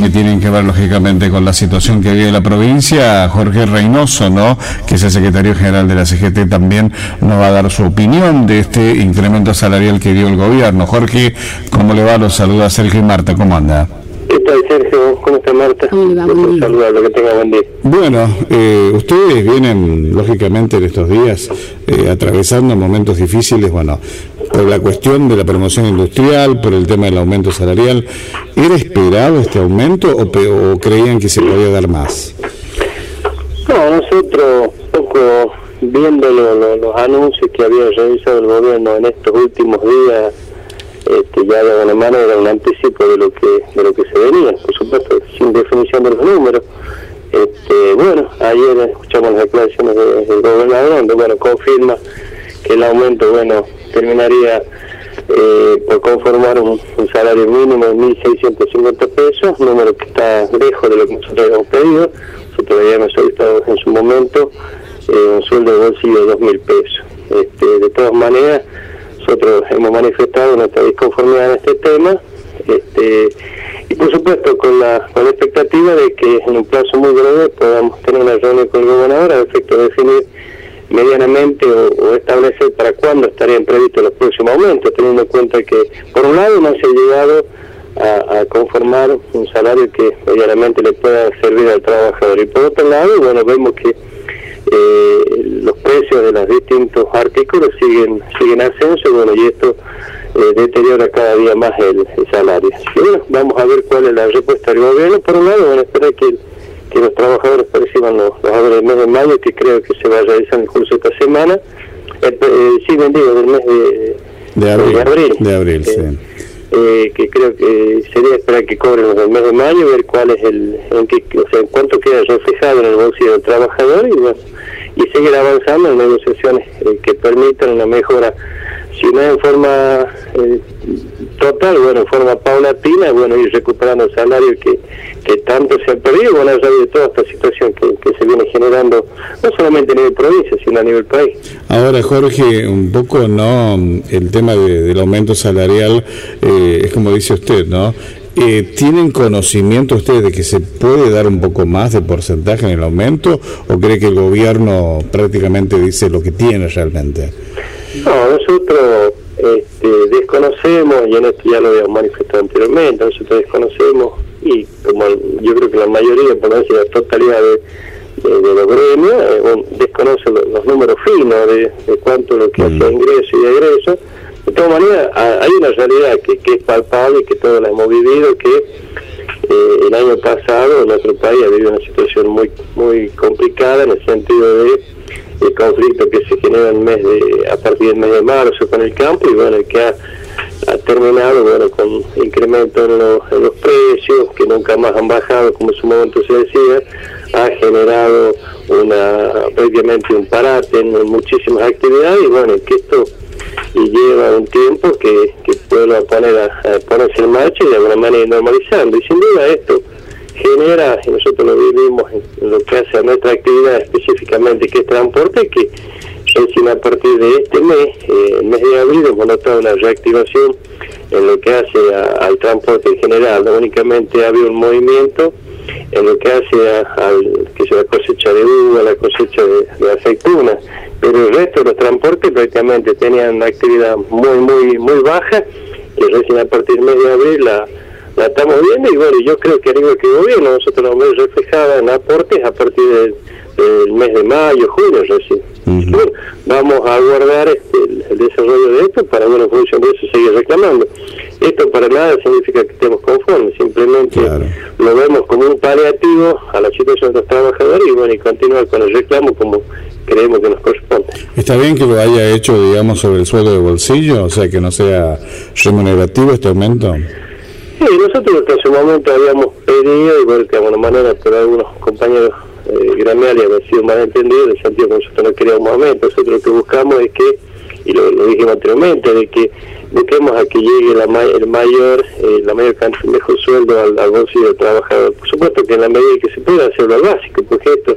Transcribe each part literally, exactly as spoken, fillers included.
que tienen que ver lógicamente con la situación que vive la provincia. Jorge Reynoso, ¿no?, que es el secretario general de la C G T, también nos va a dar su opinión de este incremento salarial que dio el gobierno. Jorge, ¿cómo le va? Los saluda Sergio y Marta, ¿cómo anda? ¿Qué tal, Sergio? ¿Cómo está, Marta? Un saludo, que tenga buen día. Bueno, eh, ustedes vienen, lógicamente, en estos días eh, atravesando momentos difíciles, bueno, por la cuestión de la promoción industrial, por el tema del aumento salarial. ¿Era esperado este aumento o, pe o creían que se podía dar más? No, nosotros, un poco viendo lo, lo, los anuncios que había realizado el gobierno en estos últimos días, Este, ya de alguna manera era un anticipo de lo que de lo que se venía, por supuesto, sin definición de los números. Este, bueno, ayer escuchamos las declaraciones de, del gobernador, donde bueno, confirma que el aumento, bueno, terminaría eh, por conformar un, un salario mínimo de mil seiscientos cincuenta pesos, número que está lejos de lo que nosotros habíamos pedido. Nosotros habíamos solicitado en su momento eh, un sueldo de bolsillo de dos mil pesos. Este, de todas maneras, nosotros hemos manifestado nuestra disconformidad en este tema, este, y por supuesto con la, con la expectativa de que en un plazo muy breve podamos tener una reunión con el gobernador a efecto de definir medianamente o, o establecer para cuándo estarían previstos los próximos aumentos, teniendo en cuenta que por un lado no se ha llegado a, a conformar un salario que medianamente le pueda servir al trabajador, y por otro lado, bueno, vemos que Eh, los precios de los distintos artículos siguen siguen ascenso, bueno, y esto eh, deteriora cada día más el, el salario. Y bueno, vamos a ver cuál es la respuesta del gobierno. Por un lado, bueno, esperar que, que los trabajadores perciban los, los ahorros del mes de mayo, que creo que se va a realizar en el curso de esta semana. Eh, eh, sí, bendigo, del mes de, de abril. De abril, de abril eh, sí. Eh, que creo que sería esperar que cobren los del mes de mayo, ver cuál es el, en qué, o sea, en cuánto queda reflejado en el bolsillo del trabajador, y bueno, y seguir avanzando en negociaciones eh, que permitan una mejora, si no en forma eh, total, bueno, en forma paulatina, bueno, ir recuperando el salario que, que tanto se ha perdido, bueno, a raíz de toda esta situación que, que se viene generando, no solamente a nivel provincia, sino a nivel país. Ahora, Jorge, un poco, ¿no?, el tema de, del aumento salarial, eh, es como dice usted, ¿no?, Eh, ¿tienen conocimiento ustedes de que se puede dar un poco más de porcentaje en el aumento, o cree que el gobierno prácticamente dice lo que tiene realmente? No, nosotros este, desconocemos, y en esto ya lo habíamos manifestado anteriormente, nosotros desconocemos, y como yo creo que la mayoría, por no decir la totalidad de, de, de los gremios, eh, bueno, desconoce los, los números finos de, de cuánto lo que hace ingreso y egreso. De todas maneras, hay una realidad que, que es palpable y que todos la hemos vivido, que eh, el año pasado nuestro país ha vivido una situación muy muy complicada en el sentido de el conflicto que se genera en el mes de, a partir del mes de marzo con el campo, y bueno, que ha, ha terminado bueno con incremento en los, en los precios, que nunca más han bajado, como en su momento se decía, ha generado una prácticamente un parate en muchísimas actividades, y bueno, que esto y lleva un tiempo que, que vuelva a poner a, a ponerse en marcha y de alguna manera normalizando, y sin duda esto genera, y nosotros lo vivimos en, en lo que hace a nuestra actividad específicamente, que es transporte, que recién a partir de este mes, eh, el mes de abril, hemos notado una reactivación en lo que hace a, al transporte en general. No únicamente ha habido un movimiento en lo que hace a, a que sea la cosecha de uva, la cosecha de, de aceitunas, pero el resto de los transportes prácticamente tenían una actividad muy muy muy baja, que recién a partir del mes de abril la, la estamos viendo, y bueno, yo creo que a nivel que gobierno nosotros lo vemos reflejada en aportes a partir del, del mes de mayo, junio recién. Uh-huh. Bueno, vamos a aguardar este, el, el desarrollo de esto para, bueno, en función de eso seguir reclamando. Esto para nada significa que estemos conformes, simplemente claro, lo vemos como un paliativo a la situación de los trabajadores, y bueno, y continuar con el reclamo como creemos que nos corresponde. ¿Está bien que lo haya hecho, digamos, sobre el sueldo de bolsillo, o sea, que no sea remunerativo este aumento? Sí, nosotros en su momento habíamos pedido, igual que de alguna manera por algunos compañeros eh, gremiales han sido mal entendidos, en el sentido que nosotros no queríamos aumento. Nosotros lo que buscamos es que, y lo, lo dijimos anteriormente, de que busquemos a que llegue la, el mayor eh, la mayor cantidad, el mejor sueldo al, al bolsillo del trabajador. Por supuesto que en la medida que se pueda hacerlo al básico, porque esto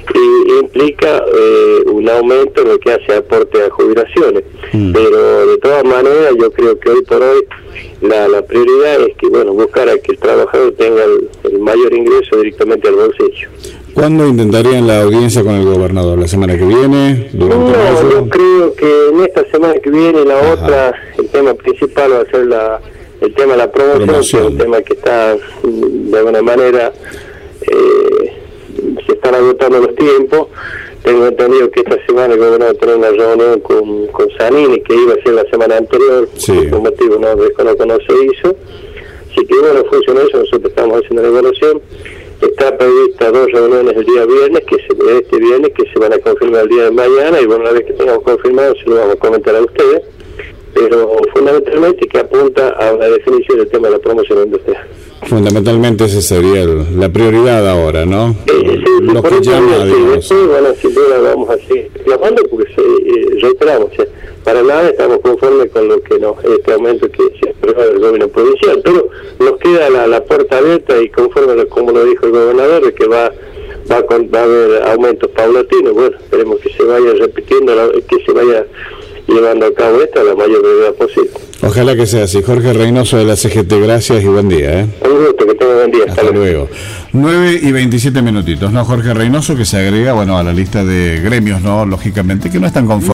eh, implica eh, un aumento en lo que hace aporte a jubilaciones. Mm. Pero de todas maneras yo creo que hoy por hoy la, la prioridad es que, bueno, buscar a que el trabajador tenga el, el mayor ingreso directamente al bolsillo. ¿Cuándo intentarían la audiencia con el gobernador? ¿La semana que viene? No, yo creo que en esta semana que viene, la Ajá. otra, el tema principal va a ser la, el tema de la promoción, promoción. Que es un tema que está, de alguna manera, eh, se están agotando los tiempos. Tengo entendido que esta semana el gobernador tiene una reunión con, con Zanini, que iba a ser la semana anterior, sí. por un motivo no desconozco, no se hizo. Así que bueno, funciona eso, nosotros estamos haciendo la evaluación. Está prevista dos reuniones el día viernes, que se, este viernes, que se van a confirmar el día de mañana, y bueno, una vez que tengamos confirmado, se lo vamos a comentar a ustedes, pero fundamentalmente que apunta a la definición del tema de la promoción industrial. Fundamentalmente esa sería el, la prioridad ahora, ¿no? Eh, sí, Lo que llama, sí, después, bueno, sin duda vamos a seguir reclamando, porque se, eh, reiteramos, o sea, para nada estamos conformes con lo que nos, este aumento que se aprueba del gobierno provincial, pero nos queda la, la puerta abierta y conforme a como lo dijo el gobernador, de que va va, con, va a haber aumentos paulatinos. Bueno, esperemos que se vaya repitiendo, que se vaya llevando a cabo esta a la mayor brevedad posible. Ojalá que sea así. Jorge Reynoso de la C G T, gracias y buen día. ¿eh? Un gusto, que tenga buen día. Hasta, Hasta luego. nueve y veintisiete minutitos, ¿no? Jorge Reynoso, que se agrega, bueno, a la lista de gremios, ¿no? Lógicamente, que no están conformes.